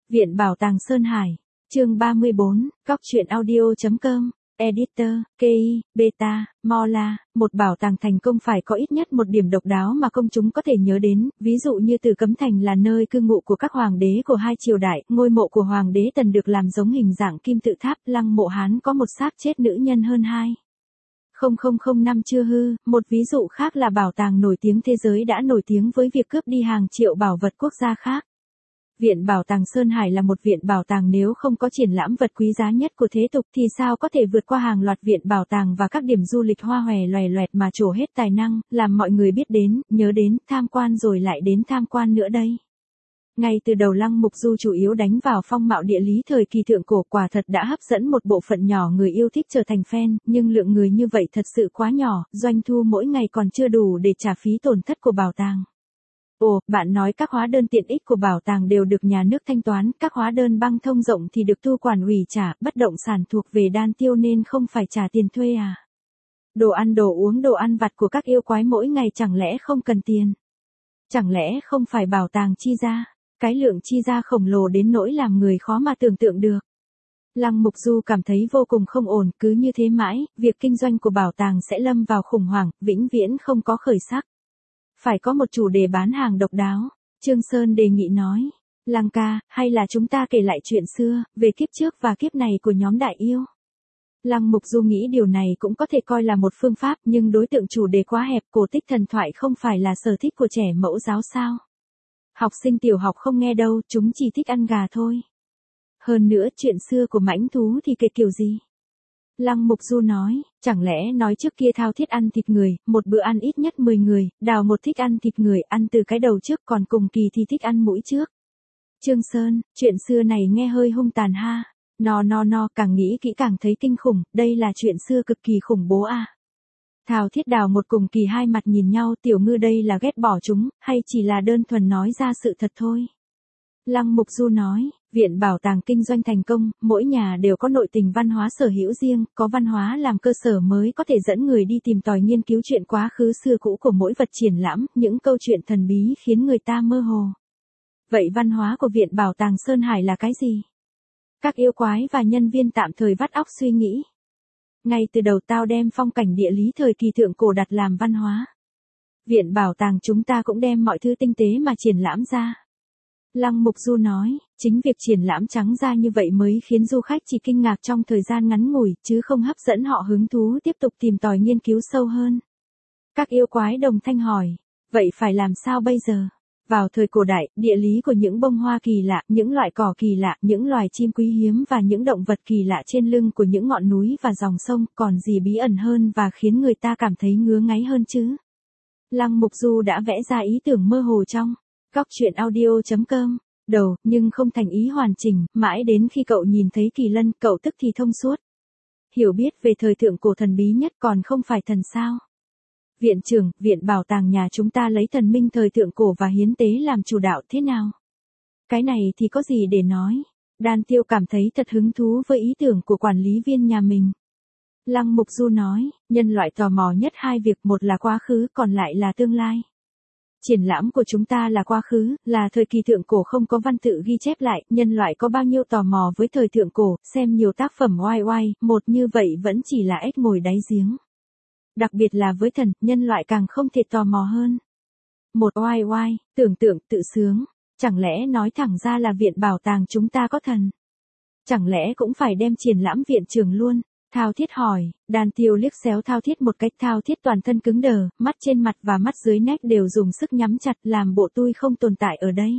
Viện Bảo tàng Sơn Hải, chương 34, Góc truyện audio.com, Editor, KI, Beta, Mola, một bảo tàng thành công phải có ít nhất một điểm độc đáo mà công chúng có thể nhớ đến, ví dụ như Tử Cấm Thành là nơi cư ngụ của các hoàng đế của hai triều đại, ngôi mộ của hoàng đế Tần được làm giống hình dạng kim tự tháp, lăng mộ Hán có một xác chết nữ nhân hơn 2,000 năm chưa hư, một ví dụ khác là bảo tàng nổi tiếng thế giới đã nổi tiếng với việc cướp đi hàng triệu bảo vật quốc gia khác. Viện Bảo tàng Sơn Hải là một viện bảo tàng, nếu không có triển lãm vật quý giá nhất của thế tục thì sao có thể vượt qua hàng loạt viện bảo tàng và các điểm du lịch hoa hòe loè loẹt mà trổ hết tài năng, làm mọi người biết đến, nhớ đến, tham quan rồi lại đến tham quan nữa đây. Ngay từ đầu Lăng Mục Du chủ yếu đánh vào phong mạo địa lý thời kỳ thượng cổ, quả thật đã hấp dẫn một bộ phận nhỏ người yêu thích trở thành fan, nhưng lượng người như vậy thật sự quá nhỏ, doanh thu mỗi ngày còn chưa đủ để trả phí tổn thất của bảo tàng. Ồ, bạn nói các hóa đơn tiện ích của bảo tàng đều được nhà nước thanh toán, các hóa đơn băng thông rộng thì được tu quản ủy trả, bất động sản thuộc về đan tiêu nên không phải trả tiền thuê à? Đồ ăn đồ uống đồ ăn vặt của các yêu quái mỗi ngày chẳng lẽ không cần tiền? Chẳng lẽ không phải bảo tàng chi ra? Cái lượng chi ra khổng lồ đến nỗi làm người khó mà tưởng tượng được. Lăng Mục Du cảm thấy vô cùng không ổn, cứ như thế mãi, việc kinh doanh của bảo tàng sẽ lâm vào khủng hoảng, vĩnh viễn không có khởi sắc. Phải có một chủ đề bán hàng độc đáo. Trương Sơn đề nghị nói, Lăng ca, hay là chúng ta kể lại chuyện xưa, về kiếp trước và kiếp này của nhóm đại yêu. Lăng Mục Du nghĩ điều này cũng có thể coi là một phương pháp, nhưng đối tượng chủ đề quá hẹp, cổ tích thần thoại không phải là sở thích của trẻ mẫu giáo sao? Học sinh tiểu học không nghe đâu, chúng chỉ thích ăn gà thôi. Hơn nữa, chuyện xưa của mãnh thú thì kể kiểu gì? Lăng Mục Du nói, chẳng lẽ nói trước kia Thao Thiết ăn thịt người, một bữa ăn ít nhất 10 người, Đào một thích ăn thịt người, ăn từ cái đầu trước, còn Cùng Kỳ thì thích ăn mũi trước. Trương Sơn, chuyện xưa này nghe hơi hung tàn ha. No, càng nghĩ kỹ càng thấy kinh khủng, đây là chuyện xưa cực kỳ khủng bố à. Thao Thiết Đào một Cùng Kỳ hai mặt nhìn nhau, Tiểu Ngư đây là ghét bỏ chúng, hay chỉ là đơn thuần nói ra sự thật thôi? Lăng Mục Du nói, viện bảo tàng kinh doanh thành công, mỗi nhà đều có nội tình văn hóa sở hữu riêng, có văn hóa làm cơ sở mới có thể dẫn người đi tìm tòi nghiên cứu chuyện quá khứ xưa cũ của mỗi vật triển lãm, những câu chuyện thần bí khiến người ta mơ hồ. Vậy văn hóa của viện bảo tàng Sơn Hải là cái gì? Các yêu quái và nhân viên tạm thời vắt óc suy nghĩ. Ngay từ đầu tao đem phong cảnh địa lý thời kỳ thượng cổ đặt làm văn hóa. Viện bảo tàng chúng ta cũng đem mọi thứ tinh tế mà triển lãm ra. Lăng Mục Du nói, chính việc triển lãm trắng ra như vậy mới khiến du khách chỉ kinh ngạc trong thời gian ngắn ngủi, chứ không hấp dẫn họ hứng thú tiếp tục tìm tòi nghiên cứu sâu hơn. Các yêu quái đồng thanh hỏi, vậy phải làm sao bây giờ? Vào thời cổ đại, địa lý của những bông hoa kỳ lạ, những loại cỏ kỳ lạ, những loài chim quý hiếm và những động vật kỳ lạ trên lưng của những ngọn núi và dòng sông, còn gì bí ẩn hơn và khiến người ta cảm thấy ngứa ngáy hơn chứ? Lăng Mục Du đã vẽ ra ý tưởng mơ hồ trong Góc truyện audio.com, đầu, nhưng không thành ý hoàn chỉnh, mãi đến khi cậu nhìn thấy kỳ lân, cậu tức thì thông suốt. Hiểu biết về thời thượng cổ thần bí nhất còn không phải thần sao? Viện trưởng, viện bảo tàng nhà chúng ta lấy thần minh thời thượng cổ và hiến tế làm chủ đạo thế nào? Cái này thì có gì để nói? Đan Tiêu cảm thấy thật hứng thú với ý tưởng của quản lý viên nhà mình. Lăng Mục Du nói, nhân loại tò mò nhất hai việc, một là quá khứ, còn lại là tương lai. Triển lãm của chúng ta là quá khứ, là thời kỳ thượng cổ không có văn tự ghi chép lại, nhân loại có bao nhiêu tò mò với thời thượng cổ, xem nhiều tác phẩm oai, một như vậy vẫn chỉ là ếch ngồi đáy giếng. Đặc biệt là với thần, nhân loại càng không thể tò mò hơn. Một oai, tưởng tượng, tự sướng, chẳng lẽ nói thẳng ra là viện bảo tàng chúng ta có thần? Chẳng lẽ cũng phải đem triển lãm viện trưởng luôn? Thao Thiết hỏi, Đan Tiêu liếc xéo Thao Thiết một cách, Thao Thiết toàn thân cứng đờ, mắt trên mặt và mắt dưới nách đều dùng sức nhắm chặt, làm bộ tôi không tồn tại ở đây.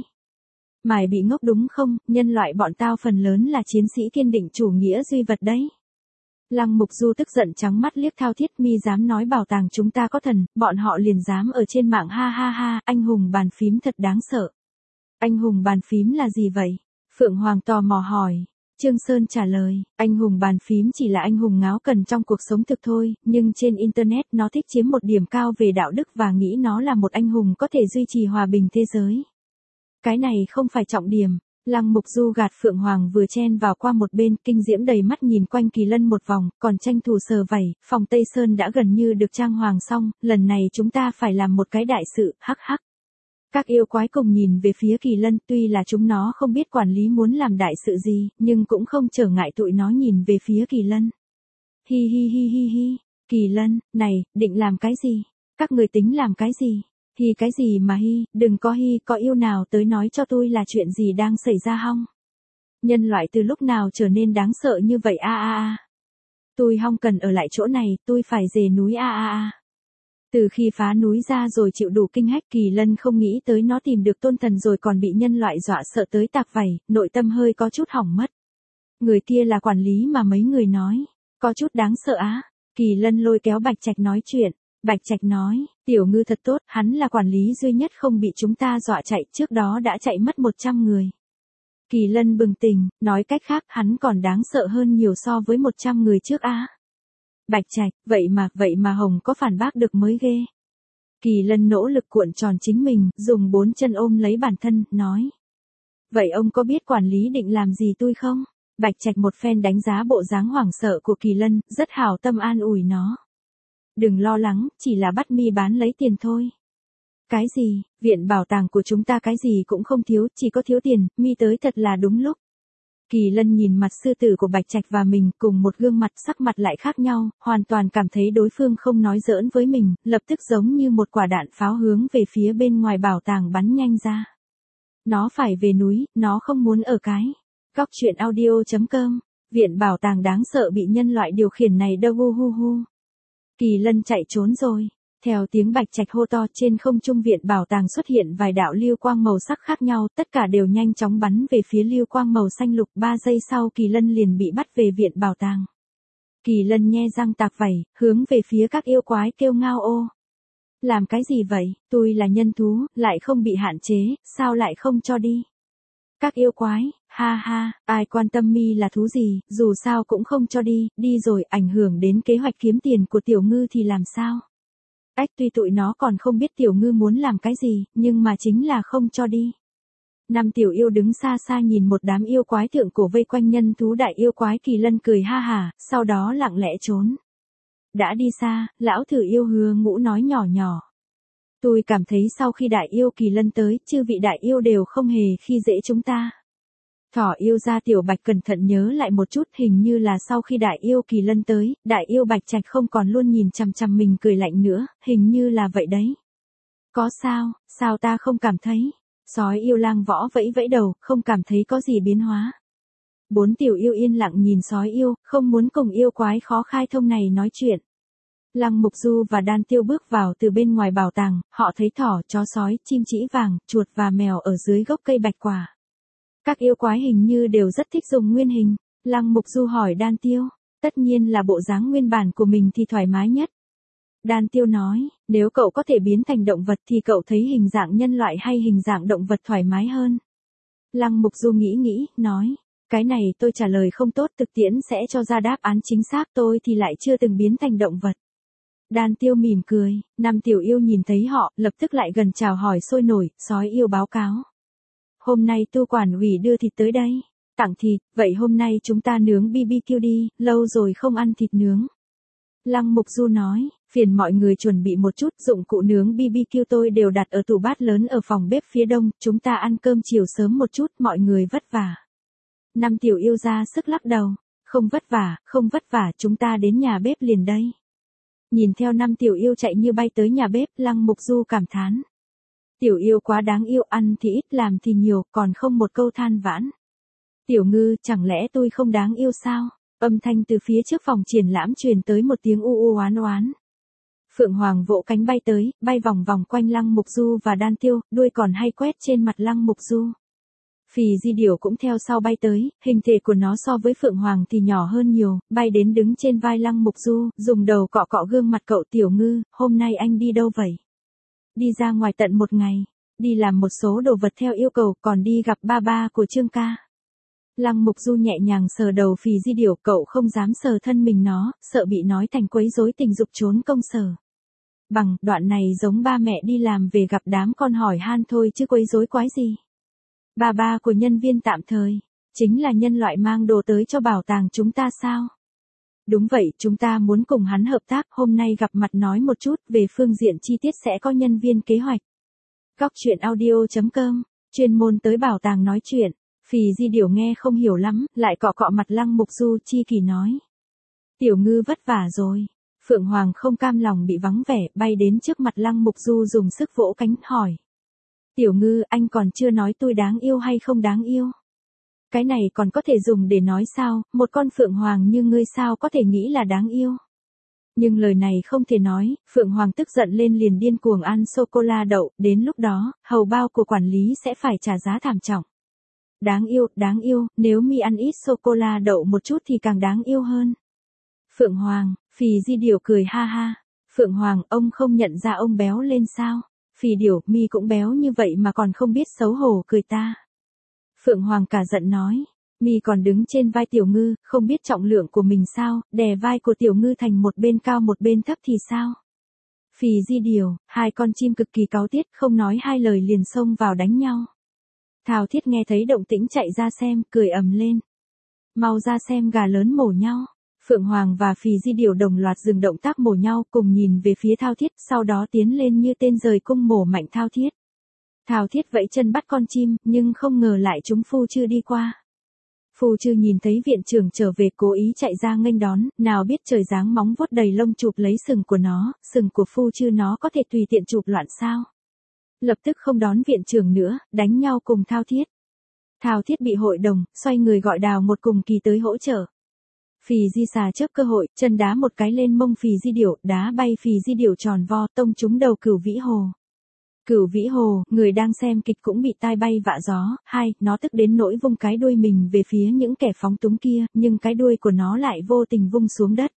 Mày bị ngốc đúng không, nhân loại bọn tao phần lớn là chiến sĩ kiên định chủ nghĩa duy vật đấy. Lăng Mục Du tức giận trắng mắt liếc Thao Thiết, mi dám nói bảo tàng chúng ta có thần, bọn họ liền dám ở trên mạng ha, anh hùng bàn phím thật đáng sợ. Anh hùng bàn phím là gì vậy? Phượng Hoàng tò mò hỏi. Trương Sơn trả lời, anh hùng bàn phím chỉ là anh hùng ngáo cần trong cuộc sống thực thôi, nhưng trên Internet nó thích chiếm một điểm cao về đạo đức và nghĩ nó là một anh hùng có thể duy trì hòa bình thế giới. Cái này không phải trọng điểm. Lăng Mục Du gạt Phượng Hoàng vừa chen vào qua một bên, kinh diễm đầy mắt nhìn quanh kỳ lân một vòng, còn tranh thủ sờ vẩy, phòng Tây Sơn đã gần như được trang hoàng xong, lần này chúng ta phải làm một cái đại sự, hắc. Các yêu quái cùng nhìn về phía Kỳ Lân, tuy là chúng nó không biết quản lý muốn làm đại sự gì, nhưng cũng không trở ngại tụi nó nhìn về phía Kỳ Lân. Hi hi hi hi hi, Kỳ Lân, này, định làm cái gì? Các người tính làm cái gì? Hi cái gì mà hi, đừng có hi, có yêu nào tới nói cho tôi là chuyện gì đang xảy ra hong? Nhân loại từ lúc nào trở nên đáng sợ như vậy a a a. Tôi hong cần ở lại chỗ này, tôi phải về núi a a a. Từ khi phá núi ra rồi chịu đủ kinh hách, Kỳ Lân không nghĩ tới nó tìm được tôn thần rồi còn bị nhân loại dọa sợ tới tạc vảy, nội tâm hơi có chút hỏng mất. Người kia là quản lý mà mấy người nói, có chút đáng sợ á. Kỳ Lân lôi kéo Bạch Trạch nói chuyện. Bạch Trạch nói, Tiểu Ngư thật tốt, hắn là quản lý duy nhất không bị chúng ta dọa chạy, trước đó đã chạy mất 100 người. Kỳ Lân bừng tỉnh, nói cách khác hắn còn đáng sợ hơn nhiều so với 100 người trước á. Bạch Trạch, vậy mà Hồng có phản bác được mới ghê. Kỳ Lân nỗ lực cuộn tròn chính mình, dùng 4 chân ôm lấy bản thân, nói. Vậy ông có biết quản lý định làm gì tôi không? Bạch Trạch một phen đánh giá bộ dáng hoảng sợ của Kỳ Lân, rất hảo tâm an ủi nó. Đừng lo lắng, chỉ là bắt mi bán lấy tiền thôi. Cái gì, viện bảo tàng của chúng ta cái gì cũng không thiếu, chỉ có thiếu tiền, mi tới thật là đúng lúc. Kỳ Lân nhìn mặt sư tử của Bạch Trạch và mình cùng một gương mặt sắc mặt lại khác nhau, hoàn toàn cảm thấy đối phương không nói giỡn với mình, lập tức giống như một quả đạn pháo hướng về phía bên ngoài bảo tàng bắn nhanh ra. Nó phải về núi, nó không muốn ở cái. Góc truyện audio.com, viện bảo tàng đáng sợ bị nhân loại điều khiển này đâu hu hu hu. Kỳ Lân chạy trốn rồi. Theo tiếng Bạch Trạch hô to trên không trung viện bảo tàng xuất hiện vài đạo lưu quang màu sắc khác nhau, tất cả đều nhanh chóng bắn về phía lưu quang màu xanh lục, 3 giây sau Kỳ Lân liền bị bắt về viện bảo tàng. Kỳ Lân nhe răng tạc vảy, hướng về phía các yêu quái kêu ngao ô. Làm cái gì vậy, tôi là nhân thú, lại không bị hạn chế, sao lại không cho đi? Các yêu quái, ha ha, ai quan tâm mi là thú gì, dù sao cũng không cho đi, đi rồi ảnh hưởng đến kế hoạch kiếm tiền của Tiểu Ngư thì làm sao? Tuy tụi nó còn không biết Tiểu Ngư muốn làm cái gì, nhưng mà chính là không cho đi. 5 tiểu yêu đứng xa xa nhìn một đám yêu quái thượng cổ vây quanh nhân thú đại yêu quái. Kỳ Lân cười ha hả, sau đó lặng lẽ trốn. Đã đi xa, lão thử yêu Hứa Ngũ nói nhỏ nhỏ. Tôi cảm thấy sau khi đại yêu Kỳ Lân tới, chư vị đại yêu đều không hề khi dễ chúng ta. Thỏ yêu ra Tiểu Bạch cẩn thận nhớ lại một chút, hình như là sau khi đại yêu Kỳ Lân tới, đại yêu Bạch Trạch không còn luôn nhìn chằm chằm mình cười lạnh nữa, hình như là vậy đấy. Có sao ta không cảm thấy? Sói yêu Lang Võ vẫy vẫy đầu, không cảm thấy có gì biến hóa. 4 tiểu yêu yên lặng nhìn sói yêu, không muốn cùng yêu quái khó khai thông này nói chuyện. Lăng Mục Du và Đan Tiêu bước vào từ bên ngoài bảo tàng, họ thấy thỏ, chó sói, chim trĩ vàng, chuột và mèo ở dưới gốc cây bạch quả. Các yêu quái hình như đều rất thích dùng nguyên hình. Lăng Mục Du hỏi Đan Tiêu, tất nhiên là bộ dáng nguyên bản của mình thì thoải mái nhất. Đan Tiêu nói, nếu cậu có thể biến thành động vật thì cậu thấy hình dạng nhân loại hay hình dạng động vật thoải mái hơn? Lăng Mục Du nghĩ, nói, cái này tôi trả lời không tốt, thực tiễn sẽ cho ra đáp án chính xác, tôi thì lại chưa từng biến thành động vật. Đan Tiêu mỉm cười, 5 tiểu yêu nhìn thấy họ, lập tức lại gần chào hỏi sôi nổi, sói yêu báo cáo. Hôm nay tu quản ủy đưa thịt tới đây, tặng thịt, vậy hôm nay chúng ta nướng BBQ đi, lâu rồi không ăn thịt nướng. Lăng Mục Du nói, phiền mọi người chuẩn bị một chút, dụng cụ nướng BBQ tôi đều đặt ở tủ bát lớn ở phòng bếp phía đông, chúng ta ăn cơm chiều sớm một chút, mọi người vất vả. 5 tiểu yêu ra sức lắc đầu, không vất vả, chúng ta đến nhà bếp liền đây. Nhìn theo 5 tiểu yêu chạy như bay tới nhà bếp, Lăng Mục Du cảm thán. Tiểu yêu quá đáng yêu, ăn thì ít làm thì nhiều, còn không một câu than vãn. Tiểu Ngư, chẳng lẽ tôi không đáng yêu sao? Âm thanh từ phía trước phòng triển lãm truyền tới một tiếng u u oán oán. Phượng Hoàng vỗ cánh bay tới, bay vòng vòng quanh Lăng Mục Du và Đan Tiêu, đuôi còn hay quét trên mặt Lăng Mục Du. Phì Di Điểu cũng theo sau bay tới, hình thể của nó so với Phượng Hoàng thì nhỏ hơn nhiều, bay đến đứng trên vai Lăng Mục Du, dùng đầu cọ cọ gương mặt cậu. Tiểu Ngư, hôm nay anh đi đâu vậy? Đi ra ngoài tận một ngày, đi làm một số đồ vật theo yêu cầu, còn đi gặp ba ba của Trương ca. Lăng Mục Du nhẹ nhàng sờ đầu Phì Di Điểu, cậu không dám sờ thân mình nó, sợ bị nói thành quấy rối tình dục trốn công sở. Bằng, đoạn này giống ba mẹ đi làm về gặp đám con hỏi han thôi chứ quấy rối quái gì. Ba ba của nhân viên tạm thời, chính là nhân loại mang đồ tới cho bảo tàng chúng ta sao? Đúng vậy, chúng ta muốn cùng hắn hợp tác, hôm nay gặp mặt nói một chút, về phương diện chi tiết sẽ có nhân viên kế hoạch. Cóc truyện audio.com, chuyên môn tới bảo tàng nói chuyện. Phì Di Điểu nghe không hiểu lắm, lại cọ cọ mặt Lăng Mục Du chi kỳ nói. Tiểu ngư vất vả rồi. Phượng Hoàng không cam lòng bị vắng vẻ, bay đến trước mặt Lăng Mục Du dùng sức vỗ cánh hỏi. Tiểu ngư, anh còn chưa nói tôi đáng yêu hay không đáng yêu? Cái này còn có thể dùng để nói sao, một con Phượng Hoàng như ngươi sao có thể nghĩ là đáng yêu? Nhưng lời này không thể nói, Phượng Hoàng tức giận lên liền điên cuồng ăn sô-cô-la đậu, đến lúc đó, hầu bao của quản lý sẽ phải trả giá thảm trọng. Đáng yêu, nếu mi ăn ít sô-cô-la đậu một chút thì càng đáng yêu hơn. Phượng Hoàng, Phì Di Điểu cười ha ha. Phượng Hoàng, ông không nhận ra ông béo lên sao? Phì Điểu, mi cũng béo như vậy mà còn không biết xấu hổ cười ta. Phượng Hoàng cả giận nói. Mi còn đứng trên vai Tiểu Ngư, không biết trọng lượng của mình sao, đè vai của Tiểu Ngư thành một bên cao một bên thấp thì sao? Phì Di Điểu, hai con chim cực kỳ cáu tiết, không nói hai lời liền xông vào đánh nhau. Thao Thiết nghe thấy động tĩnh chạy ra xem, cười ầm lên. Mau ra xem gà lớn mổ nhau. Phượng Hoàng và Phì Di Điểu đồng loạt dừng động tác mổ nhau, cùng nhìn về phía Thao Thiết, sau đó tiến lên như tên rời cung mổ mạnh Thao Thiết. Thao Thiết vẫy chân bắt con chim, nhưng không ngờ lại chúng Phu Chư đi qua. Phu Chư nhìn thấy viện trưởng trở về cố ý chạy ra nghênh đón, nào biết trời giáng móng vuốt đầy lông chụp lấy sừng của nó, sừng của Phu Chư nó có thể tùy tiện chụp loạn sao. Lập tức không đón viện trưởng nữa, đánh nhau cùng Thao Thiết. Thao Thiết bị hội đồng, xoay người gọi Đào một cùng kỳ tới hỗ trợ. Phì Di xà chớp cơ hội, chân đá một cái lên mông Phì Di Điểu, đá bay Phì Di Điểu tròn vo, tông trúng đầu Cửu Vĩ Hồ. Cửu Vĩ Hồ, người đang xem kịch cũng bị tai bay vạ gió, nó tức đến nỗi vung cái đuôi mình về phía những kẻ phóng túng kia, nhưng cái đuôi của nó lại vô tình vung xuống đất.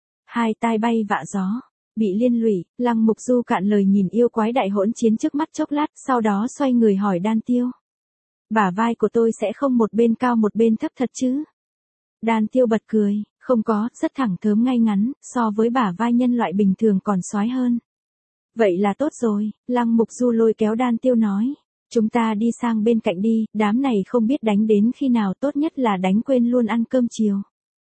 Tai bay vạ gió, bị liên lụy, Lăng Mục Du cạn lời nhìn yêu quái đại hỗn chiến trước mắt chốc lát, sau đó xoay người hỏi Đan Tiêu. Bả vai của tôi sẽ không một bên cao một bên thấp thật chứ? Đan Tiêu bật cười, không có, rất thẳng thớm ngay ngắn, so với bả vai nhân loại bình thường còn xoái hơn. Vậy là tốt rồi, Lăng Mục Du lôi kéo Đan Tiêu nói. Chúng ta đi sang bên cạnh đi, đám này không biết đánh đến khi nào, tốt nhất là đánh quên luôn ăn cơm chiều.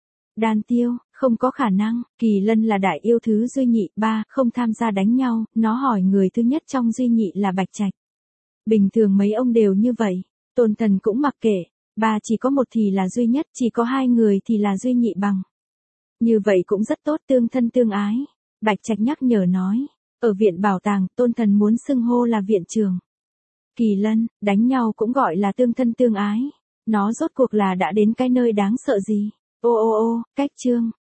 Đan Tiêu, không có khả năng, Kỳ Lân là đại yêu thứ duy nhị, không tham gia đánh nhau, nó hỏi người thứ nhất trong duy nhị là Bạch Trạch. Bình thường mấy ông đều như vậy, Tôn Thần cũng mặc kệ, chỉ có một thì là duy nhất, chỉ có hai người thì là duy nhị bằng. Như vậy cũng rất tốt, tương thân tương ái. Bạch Trạch nhắc nhở nói. Ở viện bảo tàng, Tôn Thần muốn xưng hô là viện trưởng. Kỳ Lân, đánh nhau cũng gọi là tương thân tương ái. Nó rốt cuộc là đã đến cái nơi đáng sợ gì? Cách chương.